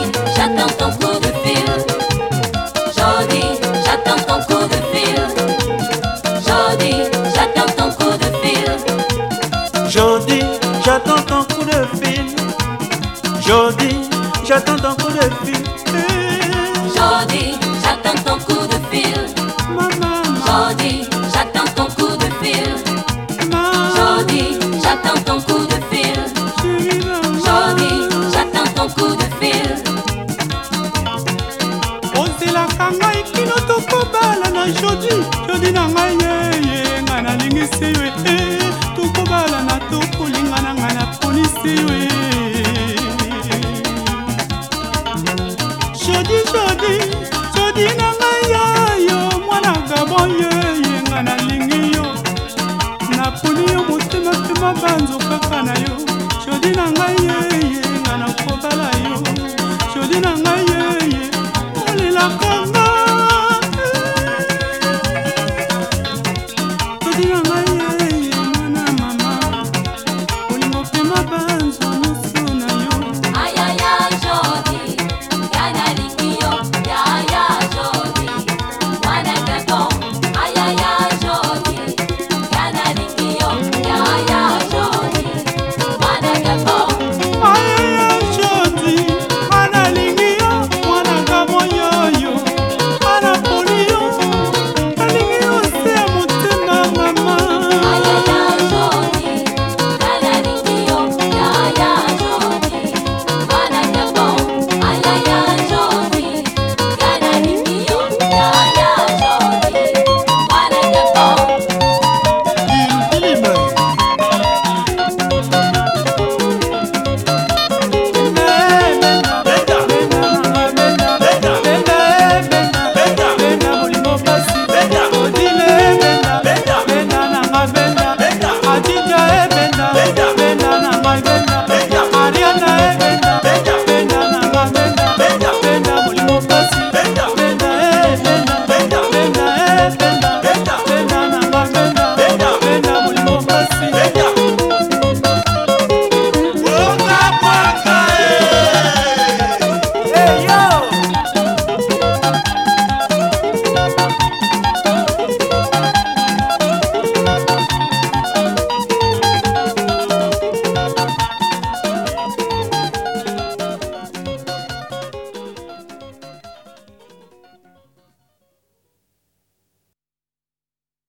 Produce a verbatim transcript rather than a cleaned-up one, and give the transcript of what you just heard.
j'attends ton coup de fil. Jody, j'attends ton coup de fil. Jody, j'attends ton coup de fil. Jody, j'attends ton coup de fil. Jody, j'attends ton coup de fil. Jody, j'attends ton coup de fil. Maman, Jody, j'attends ton coup de fil. Jody, j'attends ton coup de fil. Jody, j'attends ton coup de fil. ozelaka ngai kino tokobala na Jody. Jody na ngai yeye nga nalingisi yo e tokobala na tokolingana nga na polisi yo e Jody, Jody, Jody na ngai yayo mwana Gabon yeye nga nalingi yo naponi yo motema pema banzo kaka na yo Jody na ngai yeye nga nakobala yo Jody na ngai